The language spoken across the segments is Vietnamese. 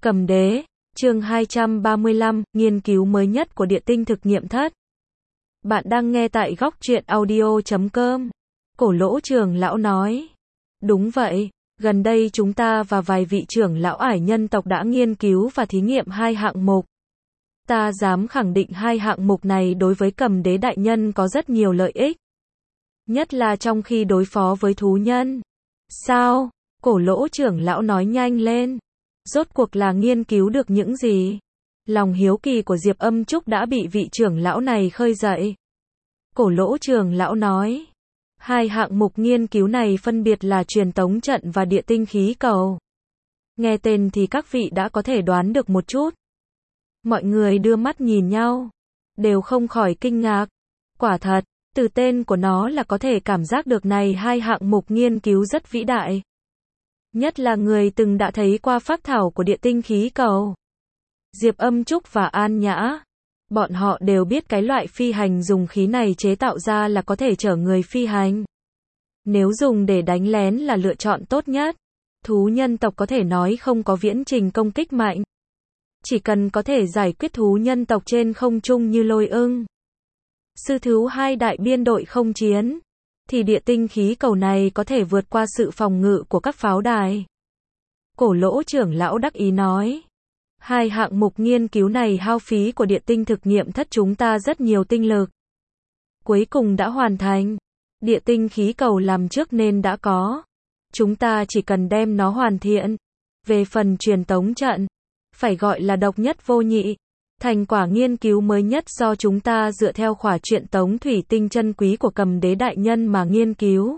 Cầm đế, chương 235, nghiên cứu mới nhất của địa tinh thực nghiệm thất. Bạn đang nghe tại góc truyện audio.com. Cổ lỗ trưởng lão nói. Đúng vậy, gần đây chúng ta và vài vị trưởng lão ải nhân tộc đã nghiên cứu và thí nghiệm hai hạng mục. Ta dám khẳng định hai hạng mục này đối với cầm đế đại nhân có rất nhiều lợi ích. Nhất là trong khi đối phó với thú nhân. Sao? Cổ lỗ trưởng lão nói nhanh lên. Rốt cuộc là nghiên cứu được những gì? Lòng hiếu kỳ của Diệp Âm Trúc đã bị vị trưởng lão này khơi dậy. Cổ lỗ trưởng lão nói. Hai hạng mục nghiên cứu này phân biệt là truyền tống trận và địa tinh khí cầu. Nghe tên thì các vị đã có thể đoán được một chút. Mọi người đưa mắt nhìn nhau. Đều không khỏi kinh ngạc. Quả thật, từ tên của nó là có thể cảm giác được này hai hạng mục nghiên cứu rất vĩ đại. Nhất là người từng đã thấy qua phác thảo của địa tinh khí cầu. Diệp Âm Trúc và An Nhã. Bọn họ đều biết cái loại phi hành dùng khí này chế tạo ra là có thể chở người phi hành. Nếu dùng để đánh lén là lựa chọn tốt nhất. Thú nhân tộc có thể nói không có viễn trình công kích mạnh. Chỉ cần có thể giải quyết thú nhân tộc trên không trung như lôi ưng. Sư thú hai đại biên đội không chiến. Thì địa tinh khí cầu này có thể vượt qua sự phòng ngự của các pháo đài. Cổ lỗ trưởng lão đắc ý nói. Hai hạng mục nghiên cứu này hao phí của địa tinh thực nghiệm thất chúng ta rất nhiều tinh lực. Cuối cùng đã hoàn thành. Địa tinh khí cầu làm trước nên đã có. Chúng ta chỉ cần đem nó hoàn thiện. Về phần truyền tống trận, phải gọi là độc nhất vô nhị. Thành quả nghiên cứu mới nhất do chúng ta dựa theo khỏa truyền tống thủy tinh chân quý của cầm đế đại nhân mà nghiên cứu.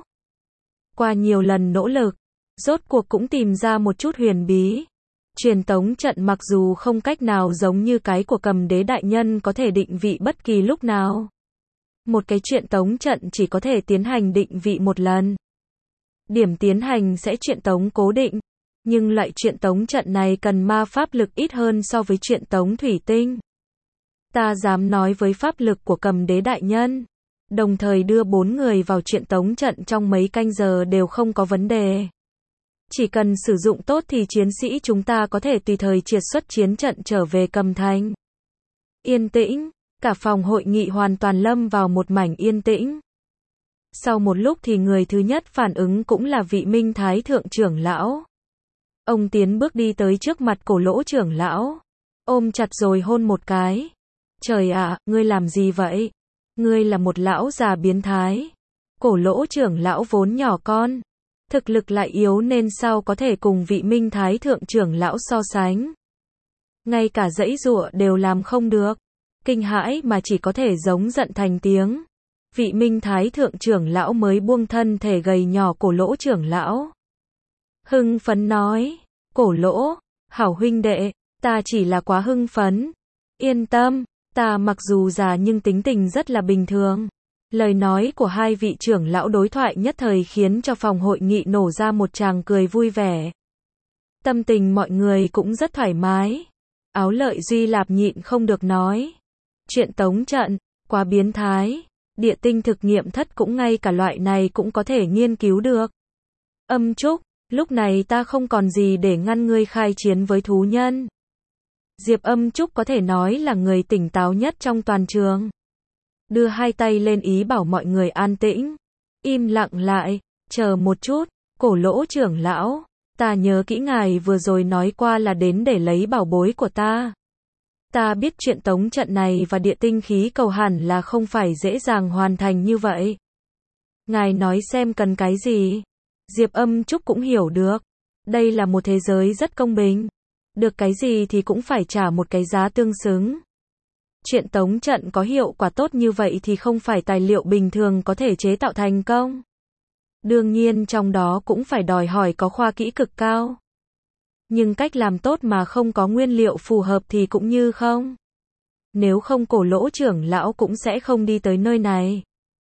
Qua nhiều lần nỗ lực, rốt cuộc cũng tìm ra một chút huyền bí. Truyền tống trận mặc dù không cách nào giống như cái của cầm đế đại nhân có thể định vị bất kỳ lúc nào. Một cái truyền tống trận chỉ có thể tiến hành định vị một lần. Điểm tiến hành sẽ truyền tống cố định. Nhưng loại truyền tống trận này cần ma pháp lực ít hơn so với truyền tống thủy tinh. Ta dám nói với pháp lực của cầm đế đại nhân. Đồng thời đưa 4 người vào truyền tống trận trong mấy canh giờ đều không có vấn đề. Chỉ cần sử dụng tốt thì chiến sĩ chúng ta có thể tùy thời triệt xuất chiến trận trở về cầm thành. Yên tĩnh, cả phòng hội nghị hoàn toàn lâm vào một mảnh yên tĩnh. Sau một lúc thì người thứ nhất phản ứng cũng là vị Minh Thái thượng trưởng lão. Ông tiến bước đi tới trước mặt cổ lỗ trưởng lão. Ôm chặt rồi hôn một cái. Trời ạ, ngươi làm gì vậy? Ngươi là một lão già biến thái. Cổ lỗ trưởng lão vốn nhỏ con. Thực lực lại yếu nên sao có thể cùng vị Minh Thái thượng trưởng lão so sánh. Ngay cả giãy giụa đều làm không được. Kinh hãi mà chỉ có thể giống giận thành tiếng. Vị Minh Thái thượng trưởng lão mới buông thân thể gầy nhỏ cổ lỗ trưởng lão. Hưng phấn nói, cổ lỗ, hảo huynh đệ, ta chỉ là quá hưng phấn. Yên tâm, ta mặc dù già nhưng tính tình rất là bình thường. Lời nói của hai vị trưởng lão đối thoại nhất thời khiến cho phòng hội nghị nổ ra một tràng cười vui vẻ. Tâm tình mọi người cũng rất thoải mái. Áo Lợi Duy Lạp nhịn không được nói. Truyền tống trận, quá biến thái. Địa tinh thực nghiệm thất cũng ngay cả loại này cũng có thể nghiên cứu được. Âm Trúc, lúc này ta không còn gì để ngăn ngươi khai chiến với thú nhân. Diệp Âm Trúc có thể nói là người tỉnh táo nhất trong toàn trường. Đưa hai tay lên ý bảo mọi người an tĩnh. Im lặng lại, chờ một chút, cổ lỗ trưởng lão. Ta nhớ kỹ ngài vừa rồi nói qua là đến để lấy bảo bối của ta. Ta biết truyền tống trận này và địa tinh khí cầu hẳn là không phải dễ dàng hoàn thành như vậy. Ngài nói xem cần cái gì? Diệp Âm Trúc cũng hiểu được. Đây là một thế giới rất công bình. Được cái gì thì cũng phải trả một cái giá tương xứng. Truyền tống trận có hiệu quả tốt như vậy thì không phải tài liệu bình thường có thể chế tạo thành công. Đương nhiên trong đó cũng phải đòi hỏi có khoa kỹ cực cao. Nhưng cách làm tốt mà không có nguyên liệu phù hợp thì cũng như không. Nếu không cổ lỗ trưởng lão cũng sẽ không đi tới nơi này.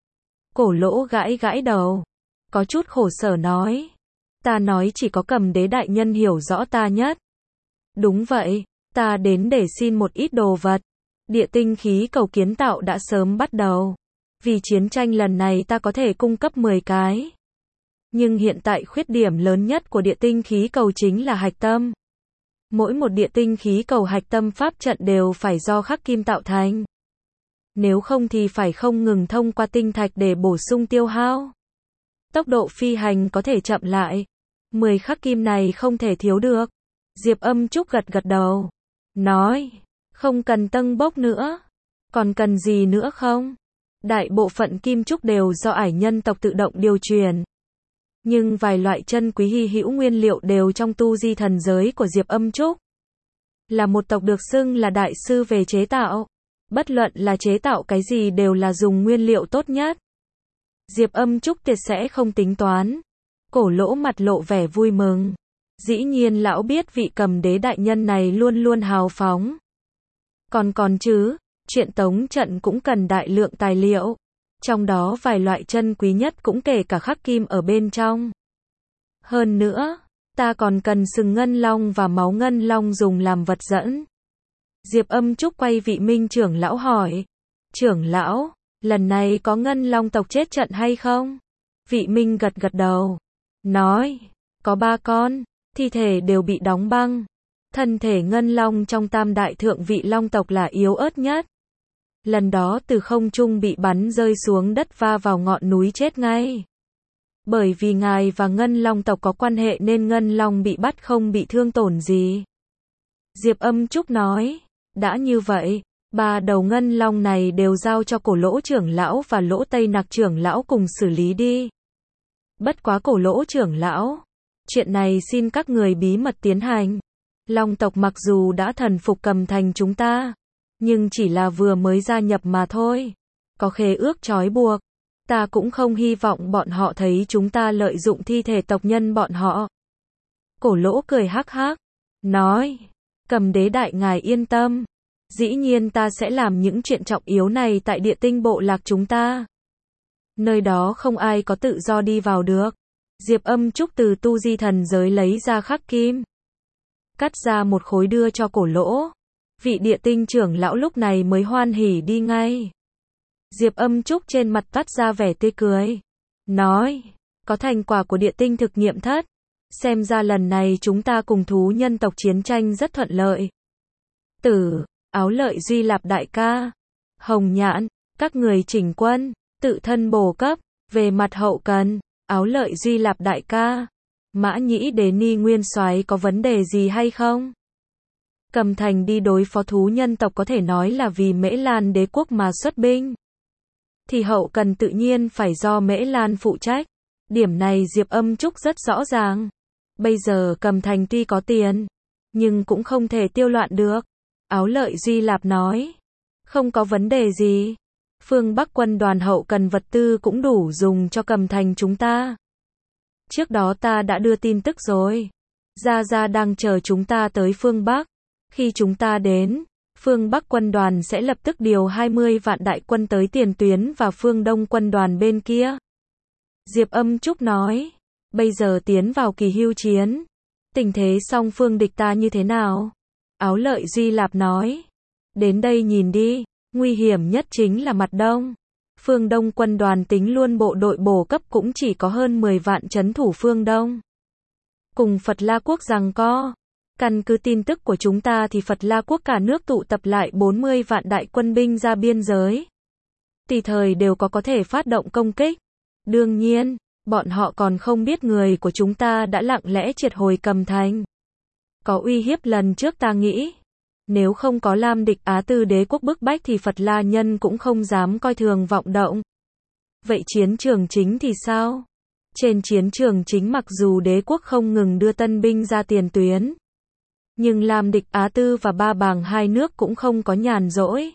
Cổ lỗ gãi gãi đầu. Có chút khổ sở nói. Ta nói chỉ có cầm đế đại nhân hiểu rõ ta nhất. Đúng vậy, ta đến để xin một ít đồ vật. Địa tinh khí cầu kiến tạo đã sớm bắt đầu. Vì chiến tranh lần này ta có thể cung cấp 10 cái. Nhưng hiện tại khuyết điểm lớn nhất của địa tinh khí cầu chính là hạch tâm. Mỗi một địa tinh khí cầu hạch tâm pháp trận đều phải do khắc kim tạo thành. Nếu không thì phải không ngừng thông qua tinh thạch để bổ sung tiêu hao. Tốc độ phi hành có thể chậm lại. 10 khắc kim này không thể thiếu được. Diệp Âm Trúc gật gật đầu. Nói, không cần tâng bốc nữa. Còn cần gì nữa không? Đại bộ phận kim trúc đều do ải nhân tộc tự động điều chuyển. Nhưng vài loại chân quý hy hữu nguyên liệu đều trong tu di thần giới của Diệp Âm Trúc. Là một tộc được xưng là đại sư về chế tạo. Bất luận là chế tạo cái gì đều là dùng nguyên liệu tốt nhất. Diệp Âm Trúc tuyệt sẽ không tính toán. Cổ Lỗ mặt lộ vẻ vui mừng. Dĩ nhiên lão biết vị Cầm Đế đại nhân này luôn luôn hào phóng. Còn chứ, chuyện tống trận cũng cần đại lượng tài liệu. Trong đó vài loại chân quý nhất cũng kể cả khắc kim ở bên trong. Hơn nữa, ta còn cần sừng ngân long và máu ngân long dùng làm vật dẫn. Diệp Âm Trúc quay vị Minh trưởng lão hỏi. Trưởng lão, lần này có ngân long tộc chết trận hay không? Vị Minh gật gật đầu. Nói, có 3 con, thi thể đều bị đóng băng. Thân thể ngân long trong tam đại thượng vị long tộc là yếu ớt nhất. Lần đó từ không trung bị bắn rơi xuống đất va vào ngọn núi chết ngay. Bởi vì ngài và ngân long tộc có quan hệ nên ngân long bị bắt không bị thương tổn gì. Diệp Âm Trúc nói, đã như vậy, 3 đầu ngân long này đều giao cho Cổ Lỗ trưởng lão và Lỗ Tây Nặc trưởng lão cùng xử lý đi. Bất quá Cổ Lỗ trưởng lão, chuyện này xin các người bí mật tiến hành. Long tộc mặc dù đã thần phục Cầm Thành chúng ta, nhưng chỉ là vừa mới gia nhập mà thôi. Có khế ước trói buộc. Ta cũng không hy vọng bọn họ thấy chúng ta lợi dụng thi thể tộc nhân bọn họ. Cổ Lỗ cười hắc hắc. Nói, Cầm Đế đại ngài yên tâm. Dĩ nhiên ta sẽ làm những chuyện trọng yếu này tại địa tinh bộ lạc chúng ta. Nơi đó không ai có tự do đi vào được. Diệp Âm Trúc từ tu di thần giới lấy ra khắc kim. Cắt ra một khối đưa cho Cổ Lỗ. Vị địa tinh trưởng lão lúc này mới hoan hỉ đi ngay. Diệp Âm Trúc trên mặt toát ra vẻ tươi cười. Nói, có thành quả của địa tinh thực nghiệm thất. Xem ra lần này chúng ta cùng thú nhân tộc chiến tranh rất thuận lợi. Tử, Áo Lợi Duy Lạp đại ca, Hồng Nhạn, các người chỉnh quân, tự thân bổ cấp, về mặt hậu cần, Áo Lợi Duy Lạp đại ca, Mã Nhĩ Đế Ni Nguyên Soái có vấn đề gì hay không? Cầm Thành đi đối phó thú nhân tộc có thể nói là vì Mễ Lan đế quốc mà xuất binh. Thì hậu cần tự nhiên phải do Mễ Lan phụ trách. Điểm này Diệp Âm Trúc rất rõ ràng. Bây giờ Cầm Thành tuy có tiền, nhưng cũng không thể tiêu loạn được. Áo Lợi Duy Lạp nói, không có vấn đề gì. Phương Bắc quân đoàn hậu cần vật tư cũng đủ dùng cho Cầm Thành chúng ta. Trước đó ta đã đưa tin tức rồi. Gia Gia đang chờ chúng ta tới phương Bắc. Khi chúng ta đến, phương Bắc quân đoàn sẽ lập tức điều 20 vạn đại quân tới tiền tuyến và phương Đông quân đoàn bên kia. Diệp Âm Trúc nói, bây giờ tiến vào kỳ hưu chiến. Tình thế song phương địch ta như thế nào? Áo Lợi Duy Lạp nói, đến đây nhìn đi, nguy hiểm nhất chính là mặt đông. Phương Đông quân đoàn tính luôn bộ đội bổ cấp cũng chỉ có hơn 10 vạn trấn thủ phương Đông. Cùng Phật La Quốc giằng co. Căn cứ tin tức của chúng ta thì Phật La Quốc cả nước tụ tập lại 40 vạn đại quân binh ra biên giới. Tùy thời đều có thể phát động công kích. Đương nhiên, bọn họ còn không biết người của chúng ta đã lặng lẽ triệt hồi Cầm Thành. Có uy hiếp lần trước ta nghĩ. Nếu không có Lam Địch Á Tư đế quốc bức bách thì Phật La nhân cũng không dám coi thường vọng động. Vậy chiến trường chính thì sao? Trên chiến trường chính mặc dù đế quốc không ngừng đưa tân binh ra tiền tuyến, nhưng Lam Địch Á Tư và Ba Bàng hai nước cũng không có nhàn rỗi.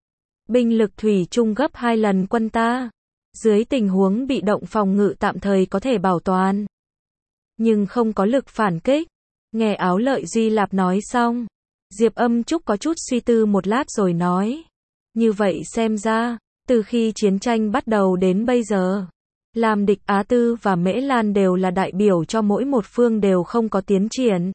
Binh lực thủy chung gấp 2 lần quân ta. Dưới tình huống bị động phòng ngự tạm thời có thể bảo toàn, nhưng không có lực phản kích. Nghe Áo Lợi Duy Lạp nói xong, Diệp Âm Trúc có chút suy tư một lát rồi nói. Như vậy xem ra, từ khi chiến tranh bắt đầu đến bây giờ, Lam Địch Á Tư và Mễ Lan đều là đại biểu cho mỗi một phương đều không có tiến triển.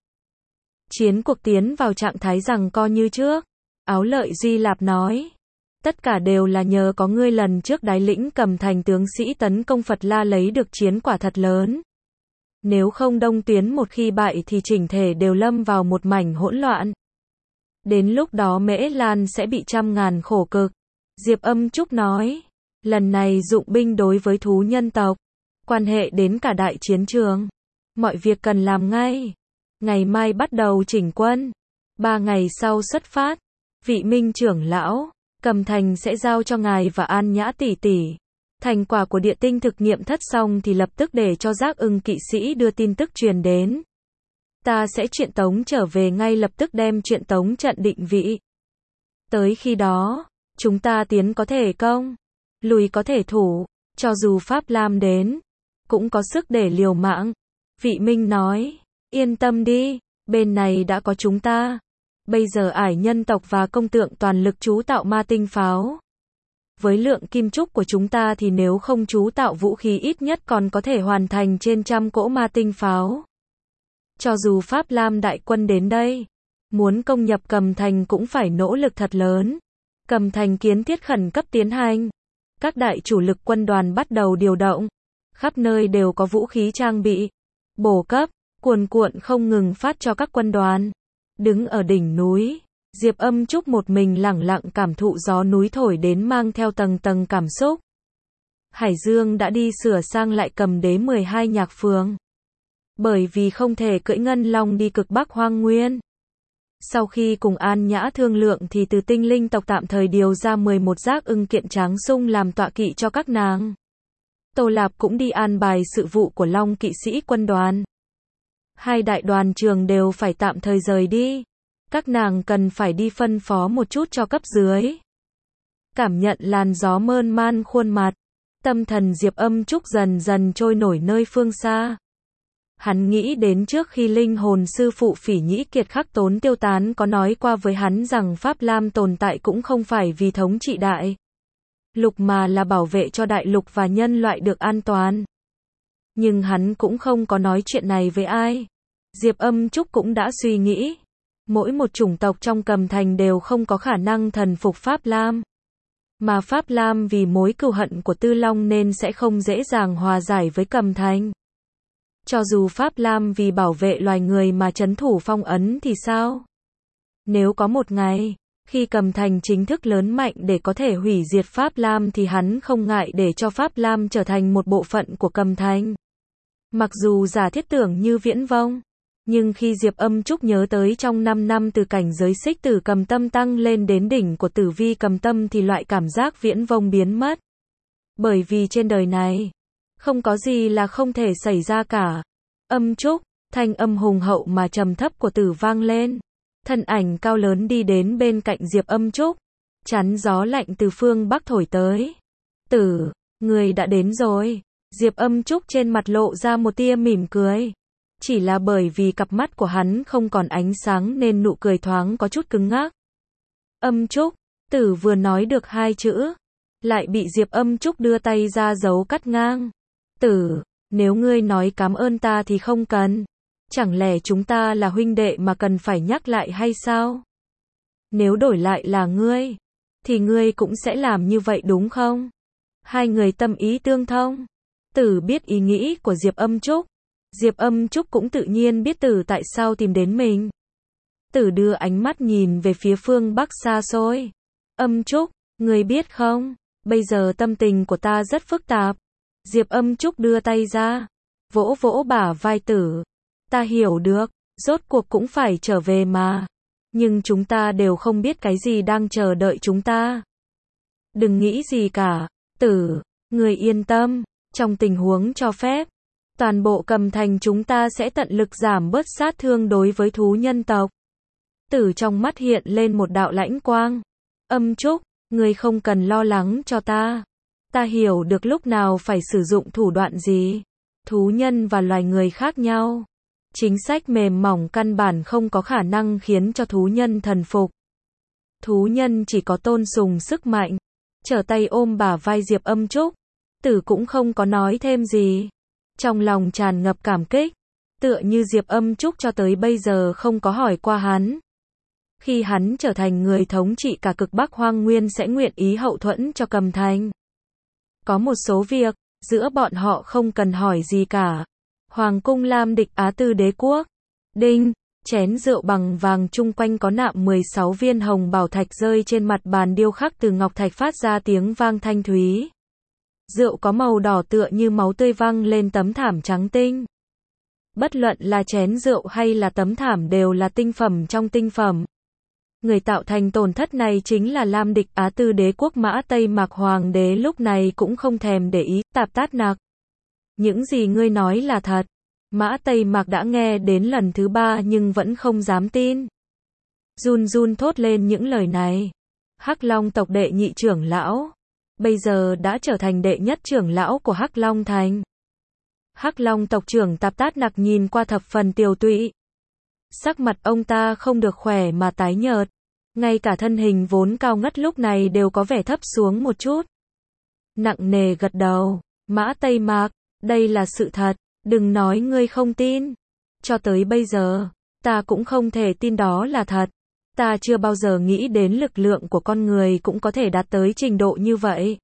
Chiến cuộc tiến vào trạng thái giằng co như trước. Áo Lợi Duy Lạp nói, tất cả đều là nhờ có ngươi lần trước đái lĩnh Cầm Thành tướng sĩ tấn công Phật La lấy được chiến quả thật lớn. Nếu không Đông Tuyến một khi bại thì chỉnh thể đều lâm vào một mảnh hỗn loạn. Đến lúc đó Mễ Lan sẽ bị trăm ngàn khổ cực. Diệp Âm Trúc nói, lần này dụng binh đối với thú nhân tộc, quan hệ đến cả đại chiến trường. Mọi việc cần làm ngay. Ngày mai bắt đầu chỉnh quân. 3 ngày sau xuất phát. Vị Minh trưởng lão, Cầm Thành sẽ giao cho ngài và An Nhã tỷ tỷ. Thành quả của địa tinh thực nghiệm thất xong thì lập tức để cho Giác Ưng kỵ sĩ đưa tin tức truyền đến. Ta sẽ truyền tống trở về ngay lập tức đem truyền tống trận định vị. Tới khi đó, chúng ta tiến có thể công, lùi có thể thủ, cho dù Pháp Lam đến, cũng có sức để liều mạng. Vị Minh nói, yên tâm đi, bên này đã có chúng ta. Bây giờ ải nhân tộc và công tượng toàn lực chú tạo ma tinh pháo. Với lượng kim trúc của chúng ta thì nếu không chú tạo vũ khí ít nhất còn có thể hoàn thành trên 100 cỗ ma tinh pháo. Cho dù Pháp Lam đại quân đến đây, muốn công nhập Cầm Thành cũng phải nỗ lực thật lớn. Cầm Thành kiến thiết khẩn cấp tiến hành. Các đại chủ lực quân đoàn bắt đầu điều động. Khắp nơi đều có vũ khí trang bị, bổ cấp, cuồn cuộn không ngừng phát cho các quân đoàn. Đứng ở đỉnh núi, Diệp Âm Trúc một mình lẳng lặng cảm thụ gió núi thổi đến mang theo tầng tầng cảm xúc. Hải Dương đã đi sửa sang lại Cầm Đế 12 nhạc phường. Bởi vì không thể cưỡi ngân long đi cực Bắc Hoang Nguyên. Sau khi cùng An Nhã thương lượng thì từ tinh linh tộc tạm thời điều ra 11 Giác Ưng kiện tráng sung làm tọa kỵ cho các nàng. Tô Lạp cũng đi an bài sự vụ của Long kỵ sĩ quân đoàn. Hai đại đoàn trường đều phải tạm thời rời đi. Các nàng cần phải đi phân phó một chút cho cấp dưới. Cảm nhận làn gió mơn man khuôn mặt. Tâm thần Diệp Âm Trúc dần dần trôi nổi nơi phương xa. Hắn nghĩ đến trước khi linh hồn sư phụ Phỉ Nhĩ Kiệt khắc tốn tiêu tán có nói qua với hắn rằng Pháp Lam tồn tại cũng không phải vì thống trị đại lục mà là bảo vệ cho đại lục và nhân loại được an toàn. Nhưng hắn cũng không có nói chuyện này với ai. Diệp Âm Trúc cũng đã suy nghĩ. Mỗi một chủng tộc trong Cầm Thành đều không có khả năng thần phục Pháp Lam. Mà Pháp Lam vì mối cừu hận của Tư Long nên sẽ không dễ dàng hòa giải với Cầm Thành. Cho dù Pháp Lam vì bảo vệ loài người mà trấn thủ phong ấn thì sao? Nếu có một ngày, khi Cầm Thành chính thức lớn mạnh để có thể hủy diệt Pháp Lam thì hắn không ngại để cho Pháp Lam trở thành một bộ phận của Cầm Thành. Mặc dù giả thiết tưởng như viễn vông, nhưng khi Diệp Âm Trúc nhớ tới trong 5 năm từ cảnh giới xích tử cầm tâm tăng lên đến đỉnh của tử vi cầm tâm thì loại cảm giác viễn vông biến mất. Bởi vì trên đời này, không có gì là không thể xảy ra cả. Âm Trúc, thanh âm hùng hậu mà trầm thấp của Tử vang lên. Thân ảnh cao lớn đi đến bên cạnh Diệp Âm Trúc, chắn gió lạnh từ phương Bắc thổi tới. Tử, người đã đến rồi. Diệp Âm Trúc trên mặt lộ ra một tia mỉm cười. Chỉ là bởi vì cặp mắt của hắn không còn ánh sáng nên nụ cười thoáng có chút cứng ngắc. Âm Trúc, Tử vừa nói được 2 chữ, lại bị Diệp Âm Trúc đưa tay ra dấu cắt ngang. Tử, nếu ngươi nói cảm ơn ta thì không cần. Chẳng lẽ chúng ta là huynh đệ mà cần phải nhắc lại hay sao? Nếu đổi lại là ngươi, thì ngươi cũng sẽ làm như vậy đúng không? Hai người tâm ý tương thông. Tử biết ý nghĩ của Diệp Âm Trúc. Diệp Âm Trúc cũng tự nhiên biết Tử tại sao tìm đến mình. Tử đưa ánh mắt nhìn về phía phương Bắc xa xôi. Âm Trúc, ngươi biết không, bây giờ tâm tình của ta rất phức tạp. Diệp Âm Trúc đưa tay ra, vỗ vỗ bả vai Tử. Ta hiểu được, rốt cuộc cũng phải trở về mà. Nhưng chúng ta đều không biết cái gì đang chờ đợi chúng ta. Đừng nghĩ gì cả, Tử, người yên tâm, trong tình huống cho phép, toàn bộ Cầm Thành chúng ta sẽ tận lực giảm bớt sát thương đối với thú nhân tộc. Tử trong mắt hiện lên một đạo lãnh quang. Âm Trúc, người không cần lo lắng cho ta. Ta hiểu được lúc nào phải sử dụng thủ đoạn gì. Thú nhân và loài người khác nhau. Chính sách mềm mỏng căn bản không có khả năng khiến cho thú nhân thần phục. Thú nhân chỉ có tôn sùng sức mạnh. Trở tay ôm bả vai Diệp Âm Trúc. Tử cũng không có nói thêm gì. Trong lòng tràn ngập cảm kích. Tựa như Diệp Âm Trúc cho tới bây giờ không có hỏi qua hắn. Khi hắn trở thành người thống trị cả cực Bắc Hoang Nguyên sẽ nguyện ý hậu thuẫn cho Cầm Thành. Có một số việc, giữa bọn họ không cần hỏi gì cả. Hoàng cung Lam Địch Á Tư đế quốc. Đinh, chén rượu bằng vàng chung quanh có nạm 16 viên hồng bảo thạch rơi trên mặt bàn điêu khắc từ ngọc thạch phát ra tiếng vang thanh thúy. Rượu có màu đỏ tựa như máu tươi văng lên tấm thảm trắng tinh. Bất luận là chén rượu hay là tấm thảm đều là tinh phẩm trong tinh phẩm. Người tạo thành tổn thất này chính là Lam Địch Á Tư đế quốc Mã Tây Mạc hoàng đế lúc này cũng không thèm để ý, Tạp Tát Nặc. Những gì ngươi nói là thật. Mã Tây Mạc đã nghe đến lần thứ 3 nhưng vẫn không dám tin. Run run thốt lên những lời này. Hắc Long tộc đệ nhị trưởng lão. Bây giờ đã trở thành đệ nhất trưởng lão của Hắc Long Thành. Hắc Long tộc trưởng Tạp Tát Nặc nhìn qua thập phần tiều tụy. Sắc mặt ông ta không được khỏe mà tái nhợt. Ngay cả thân hình vốn cao ngất lúc này đều có vẻ thấp xuống một chút. Nặng nề gật đầu. Mã Tây Mạc, đây là sự thật. Đừng nói ngươi không tin. Cho tới bây giờ, ta cũng không thể tin đó là thật. Ta chưa bao giờ nghĩ đến lực lượng của con người cũng có thể đạt tới trình độ như vậy.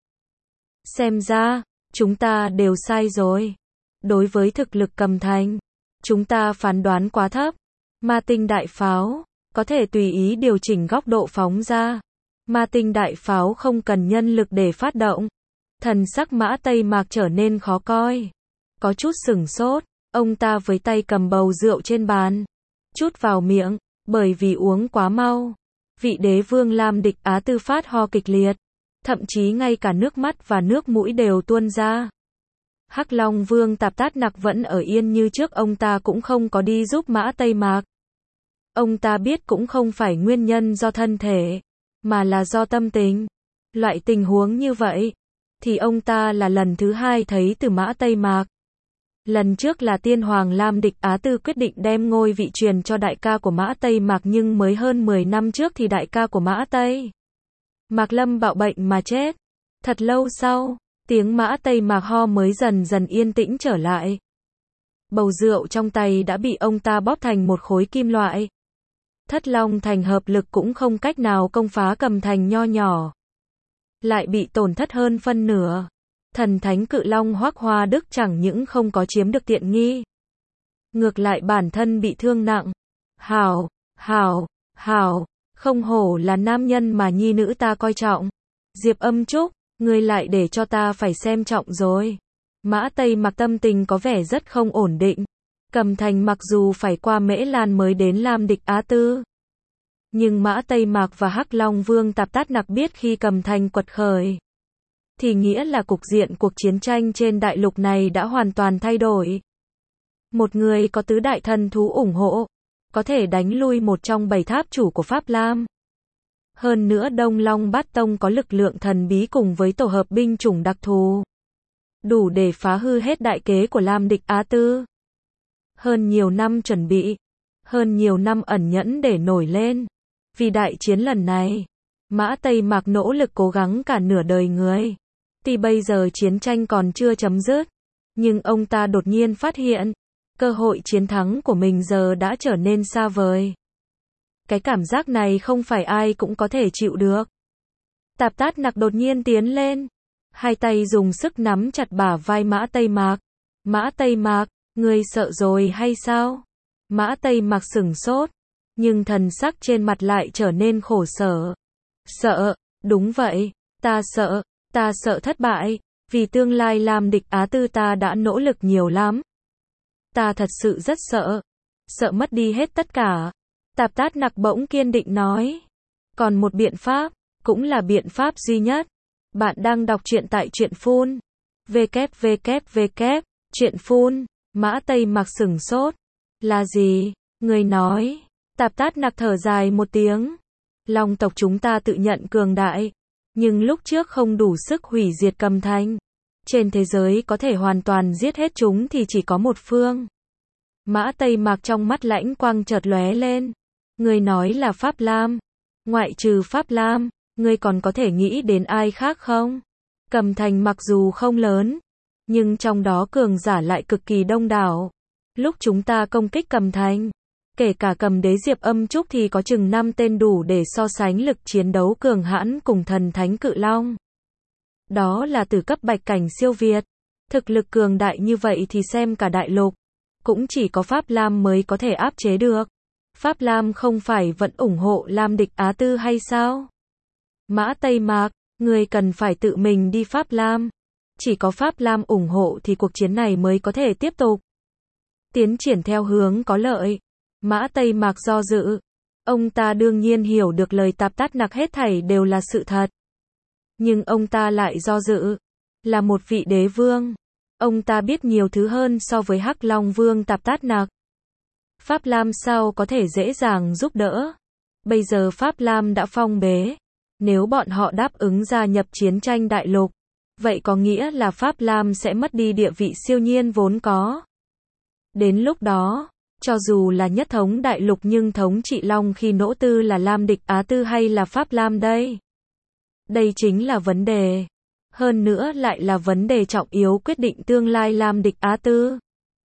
Xem ra, chúng ta đều sai rồi. Đối với thực lực Cầm Thành, chúng ta phán đoán quá thấp. Ma tinh đại pháo, có thể tùy ý điều chỉnh góc độ phóng ra. Ma tinh đại pháo không cần nhân lực để phát động. Thần sắc Mã Tây Mạc trở nên khó coi. Có chút sửng sốt, ông ta với tay cầm bầu rượu trên bàn. Chút vào miệng, bởi vì uống quá mau. Vị đế vương Lam Địch Á Tư phát ho kịch liệt. Thậm chí ngay cả nước mắt và nước mũi đều tuôn ra. Hắc Long Vương Tạp Tát Nặc vẫn ở yên như trước, ông ta cũng không có đi giúp Mã Tây Mạc. Ông ta biết cũng không phải nguyên nhân do thân thể, mà là do tâm tình. Loại tình huống như vậy, thì ông ta là lần thứ 2 thấy từ Mã Tây Mạc. Lần trước là tiên hoàng Lam Địch Á Tư quyết định đem ngôi vị truyền cho đại ca của Mã Tây Mạc, nhưng mới hơn 10 năm trước thì đại ca của Mã Tây Mạc lâm bạo bệnh mà chết. Thật lâu sau, tiếng Mã Tây Mạc ho mới dần dần yên tĩnh trở lại. Bầu rượu trong tay đã bị ông ta bóp thành một khối kim loại. Thất Long Thành hợp lực cũng không cách nào công phá Cầm Thành nho nhỏ. Lại bị tổn thất hơn phân nửa. Thần thánh cự long Hoắc Hoa Đức chẳng những không có chiếm được tiện nghi, ngược lại bản thân bị thương nặng. Hảo, hảo, hảo, không hổ là nam nhân mà nhi nữ ta coi trọng. Diệp Âm Trúc, ngươi lại để cho ta phải xem trọng rồi. Mã Tây Mạc tâm tình có vẻ rất không ổn định. Cầm Thành mặc dù phải qua Mễ Lan mới đến Lam Địch Á Tư, nhưng Mã Tây Mạc và Hắc Long Vương Tạp Tát Nặc biết khi Cầm Thành quật khởi, thì nghĩa là cục diện cuộc chiến tranh trên đại lục này đã hoàn toàn thay đổi. Một người có tứ đại thần thú ủng hộ, có thể đánh lui một trong 7 tháp chủ của Pháp Lam. Hơn nữa Đông Long Bát Tông có lực lượng thần bí cùng với tổ hợp binh chủng đặc thù, đủ để phá hư hết đại kế của Lam Địch Á Tư. Hơn nhiều năm chuẩn bị, hơn nhiều năm ẩn nhẫn để nổi lên. Vì đại chiến lần này, Mã Tây Mạc nỗ lực cố gắng cả nửa đời người. Thì bây giờ chiến tranh còn chưa chấm dứt, nhưng ông ta đột nhiên phát hiện, cơ hội chiến thắng của mình giờ đã trở nên xa vời. Cái cảm giác này không phải ai cũng có thể chịu được. Tạp Tát Nặc đột nhiên tiến lên, hai tay dùng sức nắm chặt bả vai Mã Tây Mạc. Mã Tây Mạc, ngươi sợ rồi hay sao? Mã Tây Mạc sửng sốt, nhưng thần sắc trên mặt lại trở nên khổ sở. Sợ, đúng vậy, ta sợ thất bại, vì tương lai Lam Địch Á Tư ta đã nỗ lực nhiều lắm. Ta thật sự rất sợ mất đi hết tất cả. Tạp Tát Nặc bỗng kiên định nói. Còn một biện pháp, cũng là biện pháp duy nhất. Bạn đang đọc truyện tại Truyện Phun. www. Truyện Phun. Mã Tây Mạc sửng sốt. Là gì? Người nói. Tạp Tát Nặc thở dài một tiếng. Long tộc chúng ta tự nhận cường đại, nhưng lúc trước không đủ sức hủy diệt Cầm Thành. Trên thế giới có thể hoàn toàn giết hết chúng thì chỉ có một phương. Mã Tây Mạc trong mắt lãnh quang chợt lóe lên. Ngươi nói là Pháp Lam. Ngoại trừ Pháp Lam, ngươi còn có thể nghĩ đến ai khác không? Cầm Thành mặc dù không lớn, nhưng trong đó cường giả lại cực kỳ đông đảo. Lúc chúng ta công kích Cầm Thành, kể cả Cầm Đế Diệp Âm Trúc thì có chừng 5 tên đủ để so sánh lực chiến đấu cường hãn cùng thần thánh cự long. Đó là từ cấp bạch cảnh siêu việt. Thực lực cường đại như vậy thì xem cả đại lục, cũng chỉ có Pháp Lam mới có thể áp chế được. Pháp Lam không phải vẫn ủng hộ Lam địch Á Tư hay sao? Mã Tây Mạc, người cần phải tự mình đi Pháp Lam. Chỉ có Pháp Lam ủng hộ thì cuộc chiến này mới có thể tiếp tục tiến triển theo hướng có lợi. Mã Tây Mạc do dự. Ông ta đương nhiên hiểu được lời Tạp Tát Nặc hết thảy đều là sự thật. Nhưng ông ta lại do dự. Là một vị đế vương. Ông ta biết nhiều thứ hơn so với Hắc Long Vương Tạp Tát Nặc. Pháp Lam sao có thể dễ dàng giúp đỡ. Bây giờ Pháp Lam đã phong bế. Nếu bọn họ đáp ứng gia nhập chiến tranh đại lục, vậy có nghĩa là Pháp Lam sẽ mất đi địa vị siêu nhiên vốn có. Đến lúc đó, cho dù là nhất thống đại lục nhưng thống trị Long khi nỗ tư là Lam địch Á Tư hay là Pháp Lam đây? Đây chính là vấn đề. Hơn nữa lại là vấn đề trọng yếu quyết định tương lai Lam địch Á Tư.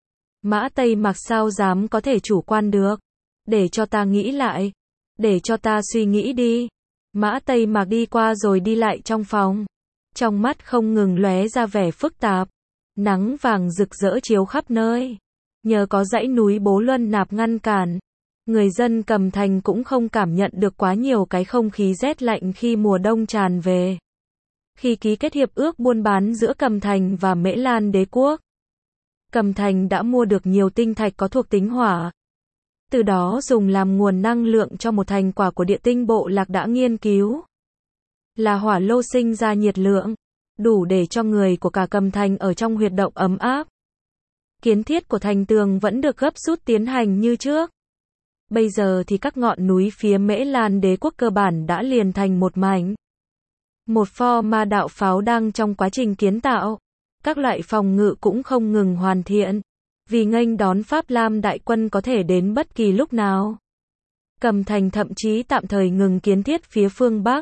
Mã Tây Mạc sao dám có thể chủ quan được? Để cho ta nghĩ lại. Để cho ta suy nghĩ đi. Mã Tây Mạc đi qua rồi đi lại trong phòng. Trong mắt không ngừng lóe ra vẻ phức tạp. Nắng vàng rực rỡ chiếu khắp nơi. Nhờ có dãy núi Bố Luân Nạp ngăn cản, người dân Cầm Thành cũng không cảm nhận được quá nhiều cái không khí rét lạnh khi mùa đông tràn về. Khi ký kết hiệp ước buôn bán giữa Cầm Thành và Mễ Lan đế quốc, Cầm Thành đã mua được nhiều tinh thạch có thuộc tính hỏa. Từ đó dùng làm nguồn năng lượng cho một thành quả của địa tinh bộ lạc đã nghiên cứu. Là hỏa lô sinh ra nhiệt lượng, đủ để cho người của cả Cầm Thành ở trong huyệt động ấm áp. Kiến thiết của thành tường vẫn được gấp rút tiến hành như trước. Bây giờ thì các ngọn núi phía Mễ Lan đế quốc cơ bản đã liền thành một mảnh. Một pho ma đạo pháo đang trong quá trình kiến tạo. Các loại phòng ngự cũng không ngừng hoàn thiện. Vì nghênh đón Pháp Lam đại quân có thể đến bất kỳ lúc nào. Cầm Thành thậm chí tạm thời ngừng kiến thiết phía phương Bắc.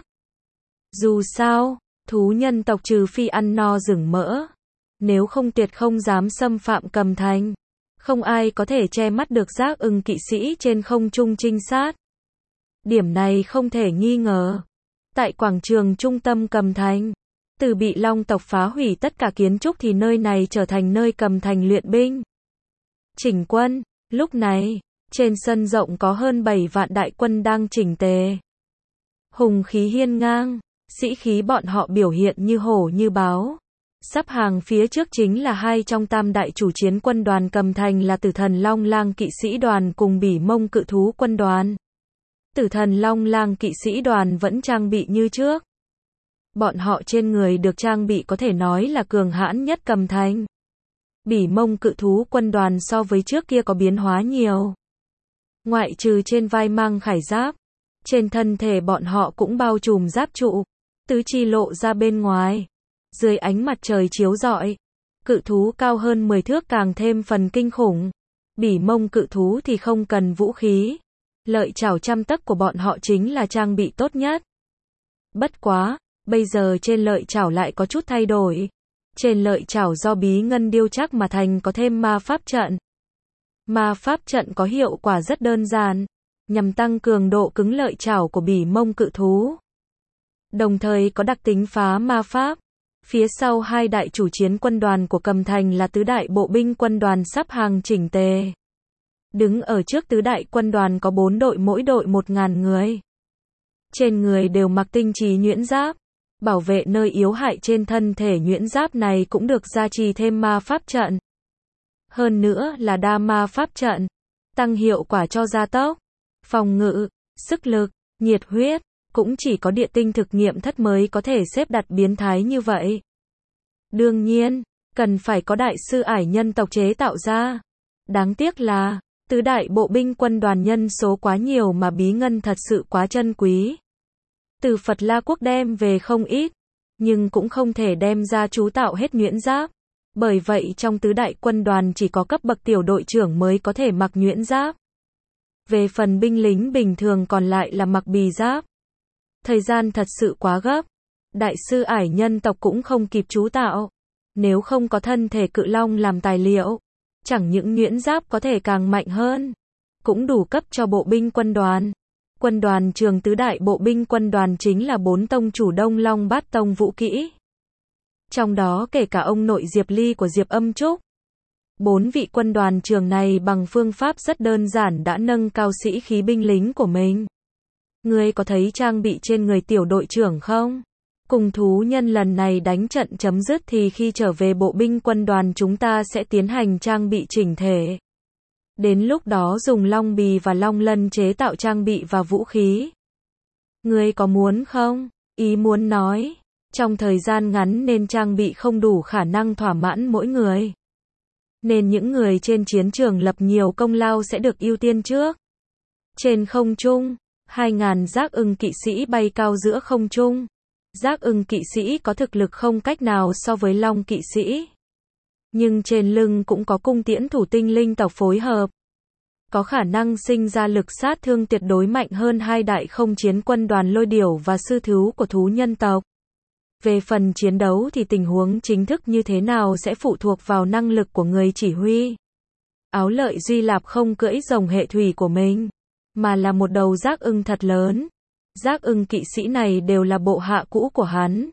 Dù sao, thú nhân tộc trừ phi ăn no rừng mỡ. Nếu không tuyệt không dám xâm phạm Cầm Thành. Không ai có thể che mắt được Giác Ưng kỵ sĩ trên không trung trinh sát. Điểm này không thể nghi ngờ. Tại quảng trường trung tâm Cầm Thành, từ bị Long tộc phá hủy tất cả kiến trúc thì nơi này trở thành nơi Cầm Thành luyện binh. Chỉnh quân, lúc này, trên sân rộng có hơn 7 vạn đại quân đang chỉnh tề. Hùng khí hiên ngang, sĩ khí bọn họ biểu hiện như hổ như báo. Sắp hàng phía trước chính là hai trong tam đại chủ chiến quân đoàn Cầm Thành là Tử Thần Long Lang kỵ sĩ đoàn cùng Bỉ Mông cự thú quân đoàn. Tử Thần Long Lang kỵ sĩ đoàn vẫn trang bị như trước. Bọn họ trên người được trang bị có thể nói là cường hãn nhất Cầm Thành. Bỉ Mông cự thú quân đoàn so với trước kia có biến hóa nhiều. Ngoại trừ trên vai mang khải giáp, trên thân thể bọn họ cũng bao trùm giáp trụ, tứ chi lộ ra bên ngoài. Dưới ánh mặt trời chiếu rọi, cự thú cao hơn 10 thước càng thêm phần kinh khủng. Bỉ Mông cự thú thì không cần vũ khí. Lợi chảo trăm tấc của bọn họ chính là trang bị tốt nhất. Bất quá, bây giờ trên lợi chảo lại có chút thay đổi. Trên lợi chảo do bí ngân điêu chắc mà thành có thêm ma pháp trận. Ma pháp trận có hiệu quả rất đơn giản, nhằm tăng cường độ cứng lợi chảo của Bỉ Mông cự thú. Đồng thời có đặc tính phá ma pháp. Phía sau hai đại chủ chiến quân đoàn của Cầm Thành là tứ đại bộ binh quân đoàn sắp hàng chỉnh tề. Đứng ở trước tứ đại quân đoàn có 4 đội mỗi đội 1.000 người. Trên người đều mặc tinh trì nhuyễn giáp. Bảo vệ nơi yếu hại trên thân thể nhuyễn giáp này cũng được gia trì thêm ma pháp trận. Hơn nữa là đa ma pháp trận. Tăng hiệu quả cho gia tốc, phòng ngự, sức lực, nhiệt huyết. Cũng chỉ có địa tinh thực nghiệm thất mới có thể xếp đặt biến thái như vậy. Đương nhiên, cần phải có đại sư ải nhân tộc chế tạo ra. Đáng tiếc là, tứ đại bộ binh quân đoàn nhân số quá nhiều mà bí ngân thật sự quá chân quý. Từ Phật La Quốc đem về không ít, nhưng cũng không thể đem ra chú tạo hết nhuyễn giáp. Bởi vậy trong tứ đại quân đoàn chỉ có cấp bậc tiểu đội trưởng mới có thể mặc nhuyễn giáp. Về phần binh lính bình thường còn lại là mặc bì giáp. Thời gian thật sự quá gấp. Đại sư ải nhân tộc cũng không kịp chú tạo. Nếu không có thân thể cự long làm tài liệu, chẳng những nhuyễn giáp có thể càng mạnh hơn, cũng đủ cấp cho bộ binh quân đoàn. Quân đoàn trường tứ đại bộ binh quân đoàn chính là 4 tông chủ Đông Long Bát Tông vũ kỹ. Trong đó kể cả ông nội Diệp Ly của Diệp Âm Trúc. 4 vị quân đoàn trưởng này bằng phương pháp rất đơn giản đã nâng cao sĩ khí binh lính của mình. Ngươi có thấy trang bị trên người tiểu đội trưởng không? Cùng thú nhân lần này đánh trận chấm dứt thì khi trở về bộ binh quân đoàn chúng ta sẽ tiến hành trang bị chỉnh thể. Đến lúc đó dùng long bì và long lân chế tạo trang bị và vũ khí. Ngươi có muốn không? Ý muốn nói, trong thời gian ngắn nên trang bị không đủ khả năng thỏa mãn mỗi người. Nên những người trên chiến trường lập nhiều công lao sẽ được ưu tiên trước. Trên không trung, 2.000 giác ưng kỵ sĩ bay cao giữa không trung. Giác ưng kỵ sĩ có thực lực không cách nào so với long kỵ sĩ. Nhưng trên lưng cũng có cung tiễn thủ tinh linh tộc phối hợp. Có khả năng sinh ra lực sát thương tuyệt đối mạnh hơn hai đại không chiến quân đoàn lôi điểu và sư thú của thú nhân tộc. Về phần chiến đấu thì tình huống chính thức như thế nào sẽ phụ thuộc vào năng lực của người chỉ huy. Áo Lợi Duy Lạp không cưỡi rồng hệ thủy của mình, mà là một đầu giác ưng thật lớn. Giác ưng kỵ sĩ này đều là bộ hạ cũ của hắn.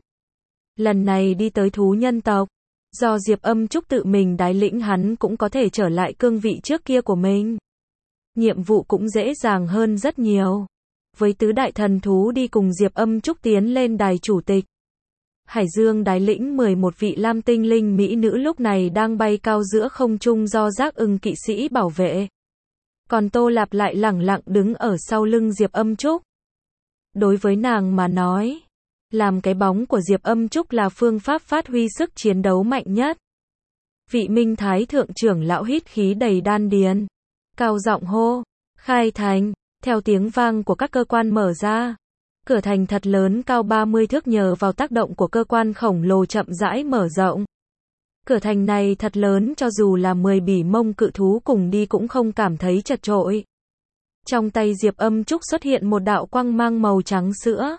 Lần này đi tới thú nhân tộc, do Diệp Âm Trúc tự mình đái lĩnh hắn cũng có thể trở lại cương vị trước kia của mình. Nhiệm vụ cũng dễ dàng hơn rất nhiều. Với tứ đại thần thú đi cùng Diệp Âm Trúc tiến lên đài chủ tịch. Hải Dương đái lĩnh 11 vị lam tinh linh mỹ nữ lúc này đang bay cao giữa không trung do giác ưng kỵ sĩ bảo vệ. Còn Tô Lạp lại lẳng lặng đứng ở sau lưng Diệp Âm Trúc. Đối với nàng mà nói, làm cái bóng của Diệp Âm Trúc là phương pháp phát huy sức chiến đấu mạnh nhất. Vị Minh Thái thượng trưởng lão hít khí đầy đan điền, cao giọng hô, khai thành, theo tiếng vang của các cơ quan mở ra. Cửa thành thật lớn cao 30 thước nhờ vào tác động của cơ quan khổng lồ chậm rãi mở rộng. Cửa thành này thật lớn cho dù là 10 bỉ mông cự thú cùng đi cũng không cảm thấy chật chội. Trong tay Diệp Âm Trúc xuất hiện một đạo quang mang màu trắng sữa.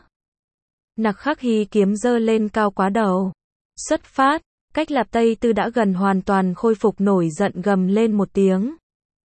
Nặc Khắc Hy kiếm giơ lên cao quá đầu. Xuất phát, Cách Lạp Tây Tư đã gần hoàn toàn khôi phục nổi giận gầm lên một tiếng.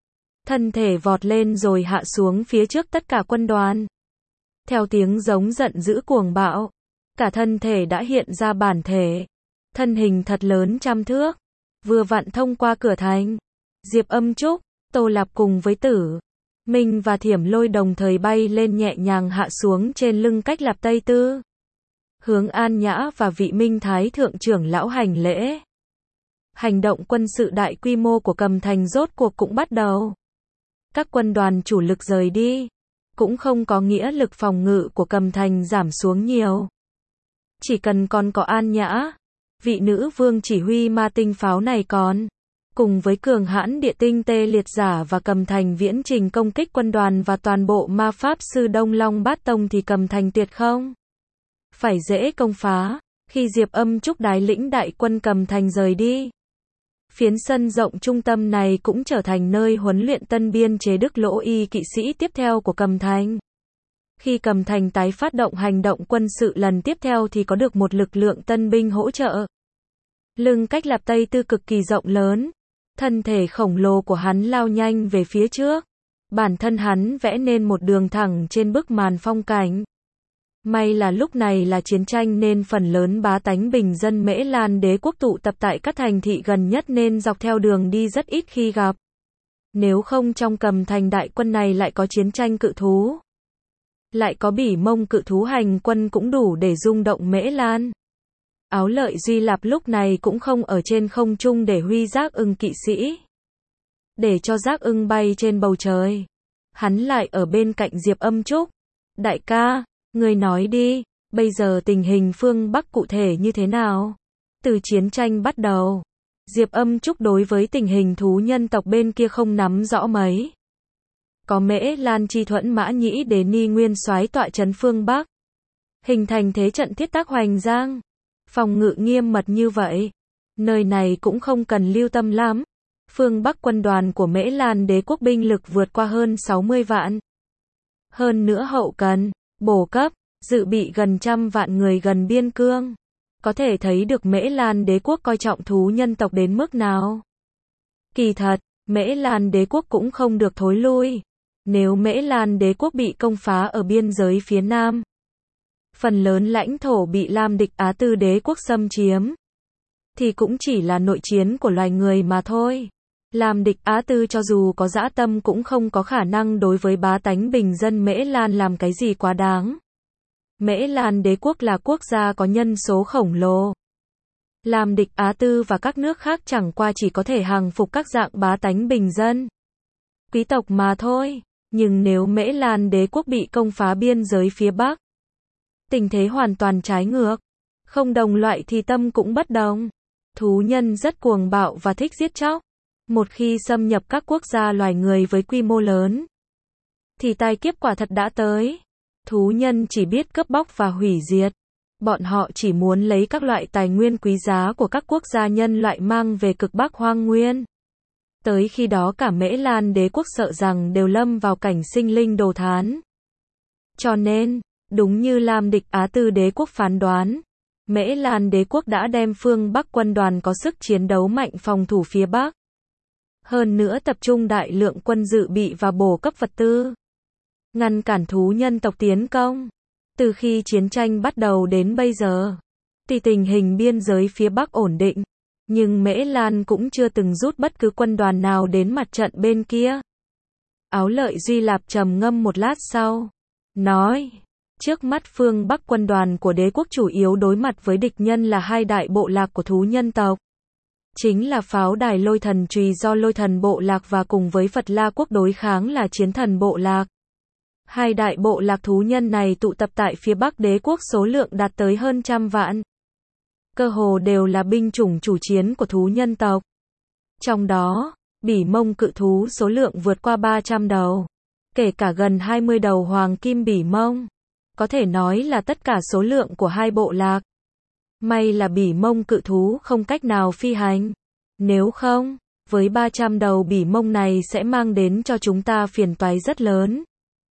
Thân thể vọt lên rồi hạ xuống phía trước tất cả quân đoàn. Theo tiếng giống giận dữ cuồng bạo, cả thân thể đã hiện ra bản thể. Thân hình thật lớn trăm thước, vừa vặn thông qua cửa thành. Diệp Âm Trúc, Tô Lạp cùng với Tử Minh và Thiểm Lôi đồng thời bay lên nhẹ nhàng hạ xuống trên lưng Cách Lạp Tây Tư. Hướng An Nhã và vị Minh Thái thượng trưởng lão hành lễ. Hành động quân sự đại quy mô của Cầm Thành rốt cuộc cũng bắt đầu. Các quân đoàn chủ lực rời đi, cũng không có nghĩa lực phòng ngự của Cầm Thành giảm xuống nhiều. Chỉ cần còn có An Nhã, vị nữ vương chỉ huy ma tinh pháo này còn, cùng với cường hãn địa tinh tê liệt giả và Cầm Thành viễn trình công kích quân đoàn và toàn bộ ma pháp sư Đông Long Bát Tông thì Cầm Thành tuyệt không phải dễ công phá. Khi Diệp Âm Trúc đái lĩnh đại quân Cầm Thành rời đi, phiến sân rộng trung tâm này cũng trở thành nơi huấn luyện tân biên chế Đức Lỗ Y kỵ sĩ tiếp theo của Cầm Thành. Khi Cầm Thành tái phát động hành động quân sự lần tiếp theo thì có được một lực lượng tân binh hỗ trợ. Lưng Cách Lạp Tây Tư cực kỳ rộng lớn, thân thể khổng lồ của hắn lao nhanh về phía trước. Bản thân hắn vẽ nên một đường thẳng trên bức màn phong cảnh. May là lúc này là chiến tranh nên phần lớn bá tánh bình dân Mễ Lan đế quốc tụ tập tại các thành thị gần nhất nên dọc theo đường đi rất ít khi gặp. Nếu không trong Cầm Thành đại quân này lại có chiến tranh cự thú, lại có bỉ mông cự thú hành quân cũng đủ để rung động Mễ Lan. Áo Lợi Duy Lạp lúc này cũng không ở trên không trung để huy giác ưng kỵ sĩ, để cho giác ưng bay trên bầu trời. Hắn lại ở bên cạnh Diệp Âm Trúc. Đại ca, ngươi nói đi, bây giờ tình hình phương Bắc cụ thể như thế nào? Từ chiến tranh bắt đầu, Diệp Âm Trúc đối với tình hình thú nhân tộc bên kia không nắm rõ mấy. Có Mễ Lan Chi Thuẫn Mã Nhĩ Đế Ni Nguyên soái tọa trấn phương Bắc, hình thành thế trận thiết tác hoành giang, phòng ngự nghiêm mật như vậy, nơi này cũng không cần lưu tâm lắm. Phương Bắc quân đoàn của Mễ Lan đế quốc binh lực vượt qua hơn 60 vạn. Hơn nữa hậu cần, bổ cấp, dự bị gần 100 vạn người gần biên cương. Có thể thấy được Mễ Lan đế quốc coi trọng thú nhân tộc đến mức nào. Kỳ thật, Mễ Lan đế quốc cũng không được thối lui. Nếu Mễ Lan đế quốc bị công phá ở biên giới phía Nam, phần lớn lãnh thổ bị Lam địch Á Tư đế quốc xâm chiếm, thì cũng chỉ là nội chiến của loài người mà thôi. Làm địch Á Tư cho dù có dã tâm cũng không có khả năng đối với bá tánh bình dân Mễ Lan làm cái gì quá đáng. Mễ Lan đế quốc là quốc gia có nhân số khổng lồ. Làm địch Á Tư và các nước khác chẳng qua chỉ có thể hàng phục các dạng bá tánh bình dân, quý tộc mà thôi. Nhưng nếu Mễ Lan đế quốc bị công phá biên giới phía Bắc, tình thế hoàn toàn trái ngược. Không đồng loại thì tâm cũng bất đồng. Thú nhân rất cuồng bạo và thích giết chóc. Một khi xâm nhập các quốc gia loài người với quy mô lớn, thì tai kiếp quả thật đã tới. Thú nhân chỉ biết cướp bóc và hủy diệt. Bọn họ chỉ muốn lấy các loại tài nguyên quý giá của các quốc gia nhân loại mang về cực Bắc hoang nguyên. Tới khi đó cả Mễ Lan đế quốc sợ rằng đều lâm vào cảnh sinh linh đồ thán. Cho nên, đúng như Lam địch Á Tư đế quốc phán đoán, Mễ Lan đế quốc đã đem phương Bắc quân đoàn có sức chiến đấu mạnh phòng thủ phía Bắc. Hơn nữa tập trung đại lượng quân dự bị và bổ cấp vật tư, ngăn cản thú nhân tộc tiến công. Từ khi chiến tranh bắt đầu đến bây giờ, thì tình hình biên giới phía Bắc ổn định, nhưng Mễ Lan cũng chưa từng rút bất cứ quân đoàn nào đến mặt trận bên kia. Áo Lợi Duy Lạp trầm ngâm một lát sau, nói, trước mắt phương Bắc quân đoàn của đế quốc chủ yếu đối mặt với địch nhân là hai đại bộ lạc của thú nhân tộc. Chính là pháo đài Lôi Thần Chùy do Lôi Thần bộ lạc và cùng với Phật La quốc đối kháng là Chiến Thần bộ lạc. Hai đại bộ lạc thú nhân này tụ tập tại phía Bắc đế quốc số lượng đạt tới hơn 100 vạn. Cơ hồ đều là binh chủng chủ chiến của thú nhân tộc. Trong đó, Bỉ Mông cự thú số lượng vượt qua 300 đầu. Kể cả gần 20 đầu hoàng kim Bỉ Mông. Có thể nói là tất cả số lượng của hai bộ lạc. May là Bỉ Mông cự thú không cách nào phi hành. Nếu không, với 300 đầu Bỉ Mông này sẽ mang đến cho chúng ta phiền toái rất lớn.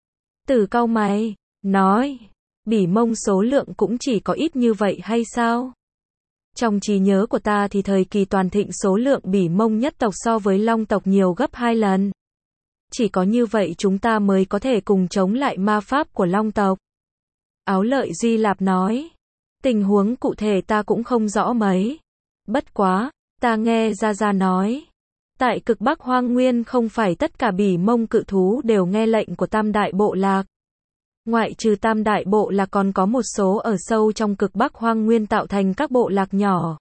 Tử cau mày, nói, Bỉ Mông số lượng cũng chỉ có ít như vậy hay sao? Trong trí nhớ của ta thì thời kỳ toàn thịnh số lượng Bỉ Mông nhất tộc so với Long tộc nhiều gấp 2 lần. Chỉ có như vậy chúng ta mới có thể cùng chống lại ma pháp của Long tộc. Áo Lợi Duy Lạp nói, tình huống cụ thể ta cũng không rõ mấy. Bất quá, ta nghe Gia nói, tại cực Bắc hoang nguyên không phải tất cả Bỉ Mông cự thú đều nghe lệnh của Tam đại bộ lạc. Ngoại trừ Tam đại bộ lạc còn có một số ở sâu trong cực Bắc hoang nguyên tạo thành các bộ lạc nhỏ.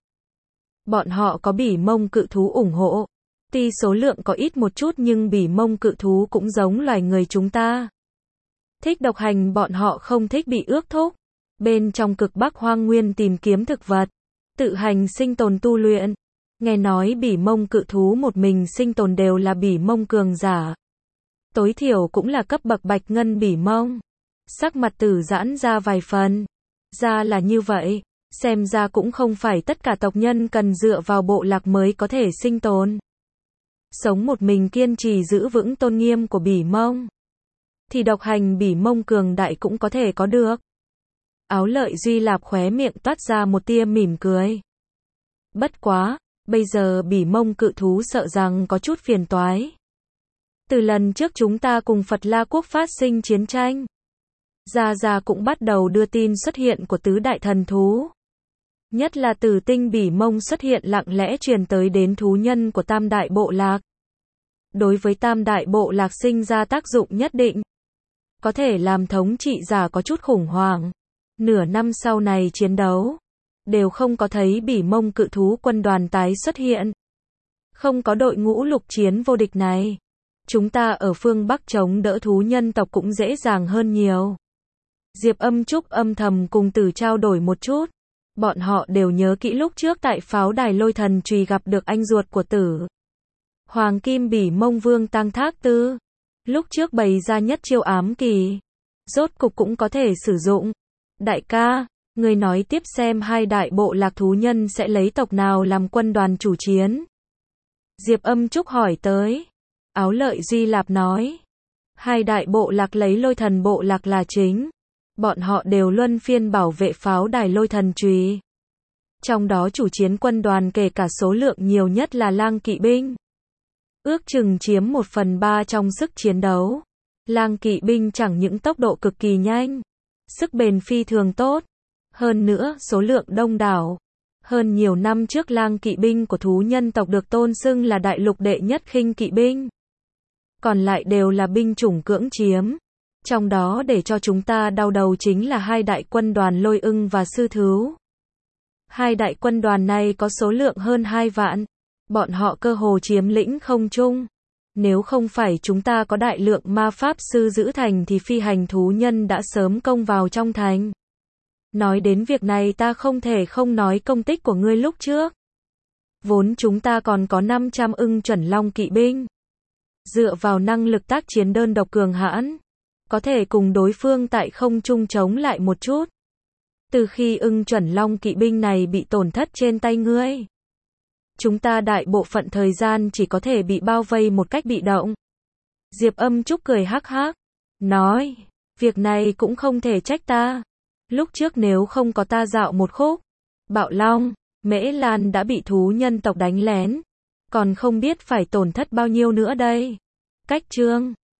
Bọn họ có Bỉ Mông cự thú ủng hộ. Tuy số lượng có ít một chút nhưng Bỉ Mông cự thú cũng giống loài người chúng ta. Thích độc hành, bọn họ không thích bị ước thúc. Bên trong cực Bắc hoang nguyên tìm kiếm thực vật, tự hành sinh tồn tu luyện. Nghe nói Bỉ Mông cự thú một mình sinh tồn đều là Bỉ Mông cường giả. Tối thiểu cũng là cấp bậc bạch ngân Bỉ Mông. Sắc mặt Tử giãn ra vài phần. Ra là như vậy, xem ra cũng không phải tất cả tộc nhân cần dựa vào bộ lạc mới có thể sinh tồn. Sống một mình kiên trì giữ vững tôn nghiêm của Bỉ Mông, thì độc hành Bỉ Mông cường đại cũng có thể có được. Áo Lợi Duy Lạp khóe miệng toát ra một tia mỉm cười. Bất quá, bây giờ Bỉ Mông cự thú sợ rằng có chút phiền toái. Từ lần trước chúng ta cùng Phật La quốc phát sinh chiến tranh, Gia cũng bắt đầu đưa tin xuất hiện của tứ đại thần thú. Nhất là Tử tinh Bỉ Mông xuất hiện lặng lẽ truyền tới đến thú nhân của Tam đại bộ lạc. Đối với Tam đại bộ lạc sinh ra tác dụng nhất định. Có thể làm thống trị giả có chút khủng hoảng. Nửa năm sau này chiến đấu, đều không có thấy Bỉ Mông cự thú quân đoàn tái xuất hiện. Không có đội ngũ lục chiến vô địch này, chúng ta ở phương Bắc chống đỡ thú nhân tộc cũng dễ dàng hơn nhiều. Diệp Âm Trúc âm thầm cùng Tử trao đổi một chút. Bọn họ đều nhớ kỹ lúc trước tại pháo đài Lôi Thần Chùy gặp được anh ruột của Tử. Hoàng kim Bỉ Mông Vương Tăng Thác Tư. Lúc trước bày ra nhất chiêu ám kỳ. Rốt cục cũng có thể sử dụng. Đại ca, người nói tiếp xem hai đại bộ lạc thú nhân sẽ lấy tộc nào làm quân đoàn chủ chiến. Diệp Âm Trúc hỏi tới. Áo Lợi Duy Lạp nói. Hai đại bộ lạc lấy Lôi Thần bộ lạc là chính. Bọn họ đều luân phiên bảo vệ pháo đài Lôi Thần Chùy. Trong đó chủ chiến quân đoàn kể cả số lượng nhiều nhất là lang kỵ binh. Ước chừng chiếm 1/3 trong sức chiến đấu. Lang kỵ binh chẳng những tốc độ cực kỳ nhanh, sức bền phi thường tốt. Hơn nữa số lượng đông đảo. Hơn nhiều năm trước lang kỵ binh của thú nhân tộc được tôn xưng là đại lục đệ nhất khinh kỵ binh. Còn lại đều là binh chủng cưỡng chiếm. Trong đó để cho chúng ta đau đầu chính là hai đại quân đoàn Lôi Ưng và Sư Thứu. Hai đại quân đoàn này có số lượng hơn 2 vạn. Bọn họ cơ hồ chiếm lĩnh không trung. Nếu không phải chúng ta có đại lượng ma pháp sư giữ thành thì phi hành thú nhân đã sớm công vào trong thành. Nói đến việc này ta không thể không nói công tích của ngươi lúc trước. Vốn chúng ta còn có 500 ưng chuẩn long kỵ binh. Dựa vào năng lực tác chiến đơn độc cường hãn, có thể cùng đối phương tại không trung chống lại một chút. Từ khi ưng chuẩn long kỵ binh này bị tổn thất trên tay ngươi, chúng ta đại bộ phận thời gian chỉ có thể bị bao vây một cách bị động. Diệp Âm Trúc cười hắc hắc, nói, việc này cũng không thể trách ta. Lúc trước nếu không có ta dạo một khúc, Bạo Long, Mễ Lan đã bị thú nhân tộc đánh lén. Còn không biết phải tổn thất bao nhiêu nữa đây. Cách chương